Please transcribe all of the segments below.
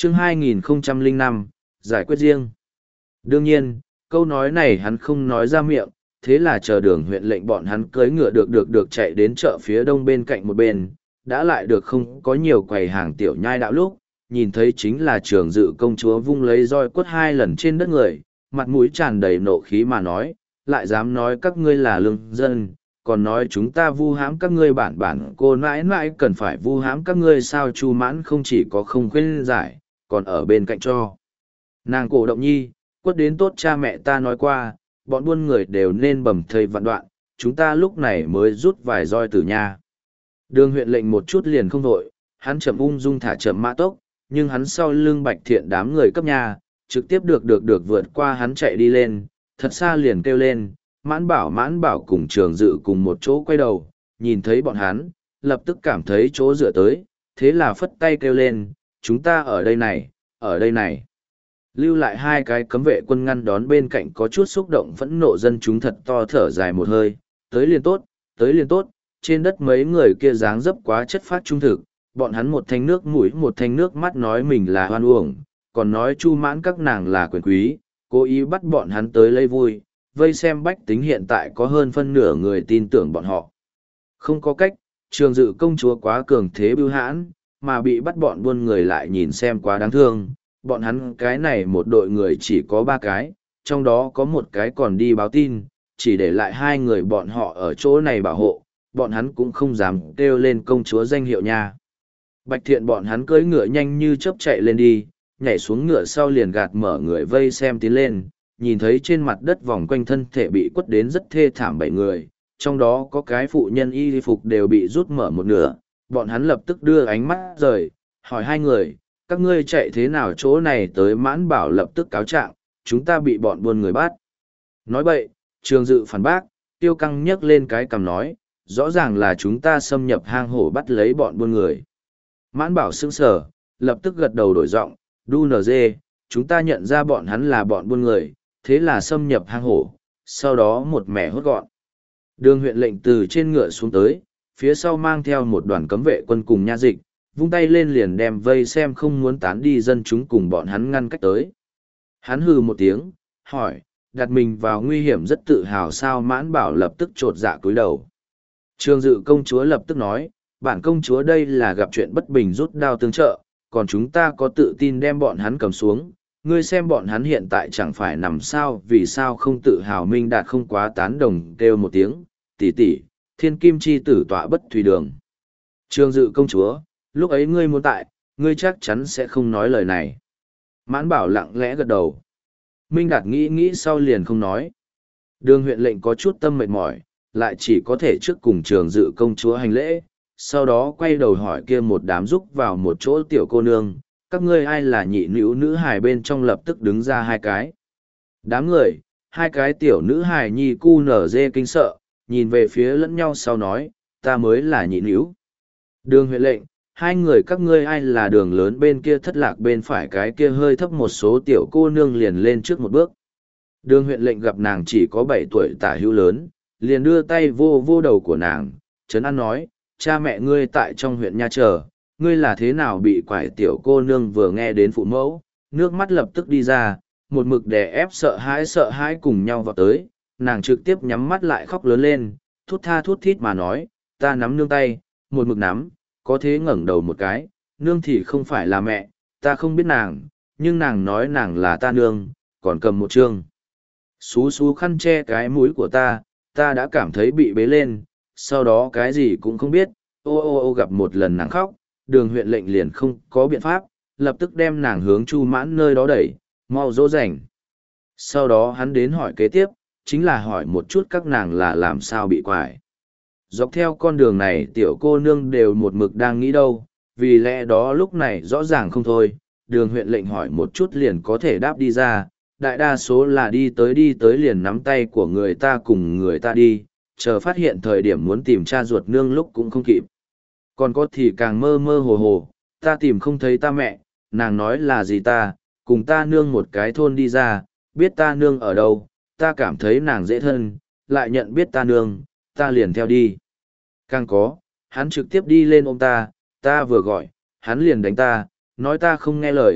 Chương 2005, giải quyết riêng. Đương nhiên, câu nói này hắn không nói ra miệng, thế là chờ Đường huyện lệnh bọn hắn cưỡi ngựa được chạy đến chợ phía đông bên cạnh một bên, đã lại được không có nhiều quầy hàng tiểu nhai đạo lúc, nhìn thấy chính là Trường Dự công chúa vung lấy roi quất 2 lần trên đất người, mặt mũi tràn đầy nộ khí mà nói, lại dám nói các ngươi là lương dân, còn nói chúng ta vu hãm các ngươi bản cô nãi nãi cần phải vu hãm các ngươi sao. Chu Mãn không chỉ có không khuyên giải, còn ở bên cạnh cho nàng cổ động nhi, quất đến tốt. Cha mẹ ta nói qua, bọn buôn người đều nên bầm thây vạn đoạn, chúng ta lúc này mới rút vài roi từ nhà. Đường huyện lệnh một chút liền không vội, hắn chậm ung dung thả chậm mã tốc, nhưng hắn sau lưng Bạch Thiện đám người cấp nhà, trực tiếp được vượt qua hắn chạy đi lên, thật xa liền kêu lên, mãn bảo cùng Trường Dự cùng một chỗ quay đầu, nhìn thấy bọn hắn, lập tức cảm thấy chỗ dựa tới, thế là phất tay kêu lên, chúng ta ở đây này, ở đây này. Lưu lại 2 cái cấm vệ quân ngăn đón bên cạnh có chút xúc động phẫn nộ dân chúng thật to thở dài một hơi, tới liền tốt, trên đất mấy người kia dáng dấp quá chất phát trung thực, bọn hắn một thanh nước mũi một thanh nước mắt nói mình là hoan uổng, còn nói Chu Mãn các nàng là quyền quý, cố ý bắt bọn hắn tới lấy vui, vây xem bách tính hiện tại có hơn phân nửa người tin tưởng bọn họ. Không có cách, Trường Dự công chúa quá cường thế bưu hãn, mà bị bắt bọn buôn người lại nhìn xem quá đáng thương, bọn hắn cái này một đội người chỉ có 3 cái, trong đó có 1 cái còn đi báo tin, chỉ để lại 2 người bọn họ ở chỗ này bảo hộ, bọn hắn cũng không dám kêu lên công chúa danh hiệu nha. Bạch Thiện bọn hắn cưỡi ngựa nhanh như chớp chạy lên đi, nhảy xuống ngựa sau liền gạt mở người vây xem tiến lên, nhìn thấy trên mặt đất vòng quanh thân thể bị quất đến rất thê thảm 7 người, trong đó có cái phụ nhân y phục đều bị rút mở một nửa, bọn hắn lập tức đưa ánh mắt rời, hỏi 2 người, các ngươi chạy thế nào chỗ này tới. Mãn bảo lập tức cáo trạng, chúng ta bị bọn buôn người bắt. Nói bậy, Trường Dự phản bác, Tiêu Căng nhấc lên cái cằm nói, rõ ràng là chúng ta xâm nhập hang hổ bắt lấy bọn buôn người. Mãn bảo sững sờ, lập tức gật đầu đổi giọng, đu nz, chúng ta nhận ra bọn hắn là bọn buôn người, thế là xâm nhập hang hổ, sau đó một mẻ hốt gọn. Đường huyện lệnh từ trên ngựa xuống tới, phía sau mang theo một đoàn cấm vệ quân cùng nha dịch, vung tay lên liền đem vây xem không muốn tán đi dân chúng cùng bọn hắn ngăn cách tới. Hắn hừ một tiếng, hỏi, đặt mình vào nguy hiểm rất tự hào sao. Mãn bảo lập tức trột dạ cúi đầu. Trường Dự công chúa lập tức nói, bản công chúa đây là gặp chuyện bất bình rút đao tương trợ, còn chúng ta có tự tin đem bọn hắn cầm xuống. Ngươi xem bọn hắn hiện tại chẳng phải nằm sao, vì sao không tự hào. Minh Đạt không quá tán đồng kêu một tiếng, tỷ tỷ, thiên kim chi tử tọa bất thủy đường. Trường Dự công chúa, lúc ấy ngươi muốn tại, ngươi chắc chắn sẽ không nói lời này. Mãn bảo lặng lẽ gật đầu. Minh Đạt nghĩ sau liền không nói. Đường huyện lệnh có chút tâm mệt mỏi, lại chỉ có thể trước cùng Trường Dự công chúa hành lễ, sau đó quay đầu hỏi kia một đám rúc vào một chỗ tiểu cô nương, các ngươi ai là nhị nữ hài. Bên trong lập tức đứng ra 2 cái. Đám người, 2 cái tiểu nữ hài nhi cu nở dê kinh sợ, nhìn về phía lẫn nhau sau nói, ta mới là nhị nữ. Đường huyện lệnh, 2 người các ngươi ai là đường lớn bên kia thất lạc bên phải cái kia hơi thấp một số tiểu cô nương liền lên trước một bước. Đường huyện lệnh gặp nàng chỉ có 7 tuổi tả hữu lớn, liền đưa tay vô đầu của nàng, trấn an nói, cha mẹ ngươi tại trong huyện nha chờ, ngươi là thế nào bị quải. Tiểu cô nương vừa nghe đến phụ mẫu, nước mắt lập tức đi ra, một mực đè ép sợ hãi cùng nhau vào tới, nàng trực tiếp nhắm mắt lại khóc lớn lên, thút tha thút thít mà nói, ta nắm nương tay, một mực nắm, có thế ngẩng đầu một cái, nương thì không phải là mẹ, ta không biết nàng, nhưng nàng nói nàng là ta nương, còn cầm một chương xú khăn che cái mũi của ta đã cảm thấy bị bế lên, sau đó cái gì cũng không biết, ô gặp một lần nàng khóc, đường huyện lệnh liền không có biện pháp, lập tức đem nàng hướng Chu Mãn nơi đó đẩy, mau dỗ dành. Sau đó hắn đến hỏi kế tiếp, chính là hỏi một chút các nàng là làm sao bị quải. Dọc theo con đường này tiểu cô nương đều một mực đang nghĩ đâu, vì lẽ đó lúc này rõ ràng không thôi, đường huyện lệnh hỏi một chút liền có thể đáp đi ra, đại đa số là đi tới liền nắm tay của người ta cùng người ta đi, chờ phát hiện thời điểm muốn tìm cha ruột nương lúc cũng không kịp. Còn có thì càng mơ mơ hồ, ta tìm không thấy ta mẹ, nàng nói là gì ta, cùng ta nương một cái thôn đi ra, biết ta nương ở đâu, ta cảm thấy nàng dễ thân, lại nhận biết ta nương, ta liền theo đi. Càng có, hắn trực tiếp đi lên ôm ta vừa gọi, hắn liền đánh ta, nói ta không nghe lời,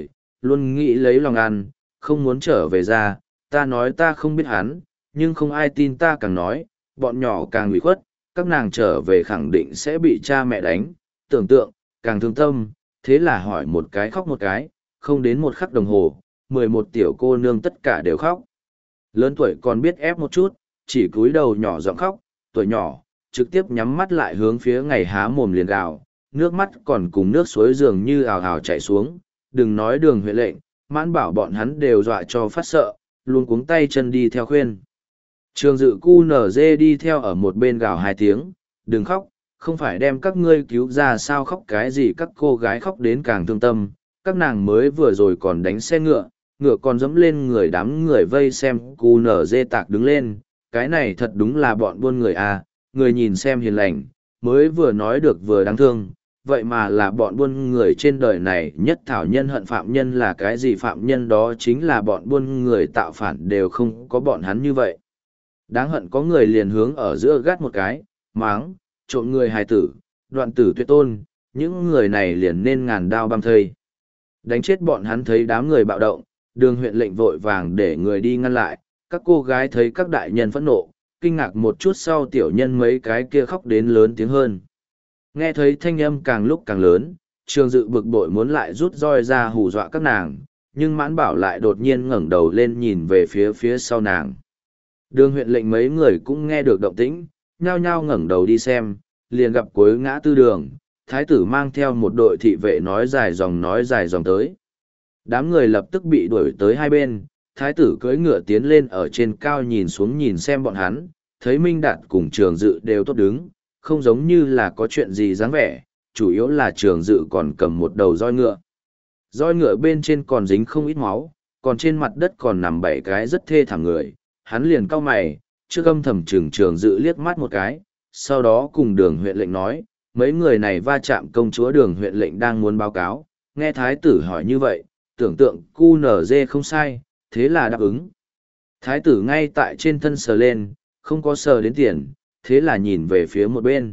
luôn nghĩ lấy lòng ăn, không muốn trở về ra, ta nói ta không biết hắn, nhưng không ai tin ta càng nói, bọn nhỏ càng ủy khuất, các nàng trở về khẳng định sẽ bị cha mẹ đánh, tưởng tượng, càng thương tâm, thế là hỏi một cái khóc một cái, không đến một khắc đồng hồ, 11 tiểu cô nương tất cả đều khóc. Lớn tuổi còn biết ép một chút, chỉ cúi đầu nhỏ giọng khóc, tuổi nhỏ, trực tiếp nhắm mắt lại hướng phía ngày há mồm liền gào, nước mắt còn cùng nước suối dường như ào ào chảy xuống, đừng nói Đường Huệ Lệnh, Mãn Bảo bọn hắn đều dọa cho phát sợ, luôn cuống tay chân đi theo khuyên. Trường Dự cu nở dê đi theo ở một bên gào 2 tiếng, đừng khóc, không phải đem các ngươi cứu ra sao khóc cái gì, các cô gái khóc đến càng thương tâm, các nàng mới vừa rồi còn đánh xe ngựa, ngựa còn dẫm lên người, đám người vây xem cu nở dê tạc đứng lên, cái này thật đúng là bọn buôn người à, người nhìn xem hiền lành, mới vừa nói được vừa đáng thương, vậy mà là bọn buôn người trên đời này nhất thảo nhân hận phạm nhân là cái gì, phạm nhân đó chính là bọn buôn người tạo phản, đều không có bọn hắn như vậy. Đáng hận có người liền hướng ở giữa gắt một cái, máng, trộm người hài tử, đoạn tử tuyệt tôn, những người này liền nên ngàn đao băm thây. Đánh chết bọn hắn. Thấy đám người bạo động, Đường Huyện Lệnh vội vàng để người đi ngăn lại, các cô gái thấy các đại nhân phẫn nộ, kinh ngạc một chút sau tiểu nhân mấy cái kia khóc đến lớn tiếng hơn. Nghe thấy thanh âm càng lúc càng lớn, Trường Dự bực bội muốn lại rút roi ra hù dọa các nàng, nhưng Mãn Bảo lại đột nhiên ngẩng đầu lên nhìn về phía sau nàng. Đường Huyện Lệnh mấy người cũng nghe được động tĩnh, nhao nhao ngẩng đầu đi xem, liền gặp cuối ngã tư đường, thái tử mang theo một đội thị vệ nói dài dòng tới. Đám người lập tức bị đuổi tới hai bên, thái tử cưỡi ngựa tiến lên ở trên cao nhìn xuống nhìn xem bọn hắn, thấy Minh Đạt cùng Trường Dự đều tốt đứng, không giống như là có chuyện gì dáng vẻ, chủ yếu là Trường Dự còn cầm một đầu roi ngựa. Roi ngựa bên trên còn dính không ít máu, còn trên mặt đất còn nằm 7 cái rất thê thảm người, hắn liền cau mày, trước âm thầm trừng Trường Dự liếc mắt một cái, sau đó cùng Đường Huyện Lệnh nói, mấy người này va chạm công chúa. Đường Huyện Lệnh đang muốn báo cáo, nghe thái tử hỏi như vậy, tưởng tượng QNZ không sai, thế là đáp ứng. Thái tử ngay tại trên thân sờ lên, không có sờ đến tiền, thế là nhìn về phía một bên.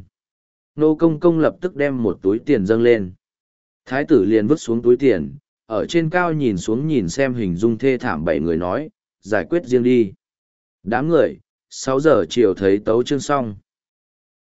Nô Công Công lập tức đem một túi tiền dâng lên. Thái tử liền vứt xuống túi tiền, ở trên cao nhìn xuống nhìn xem hình dung thê thảm 7 người nói, giải quyết riêng đi. Đám người, 6 giờ chiều thấy tấu chương xong.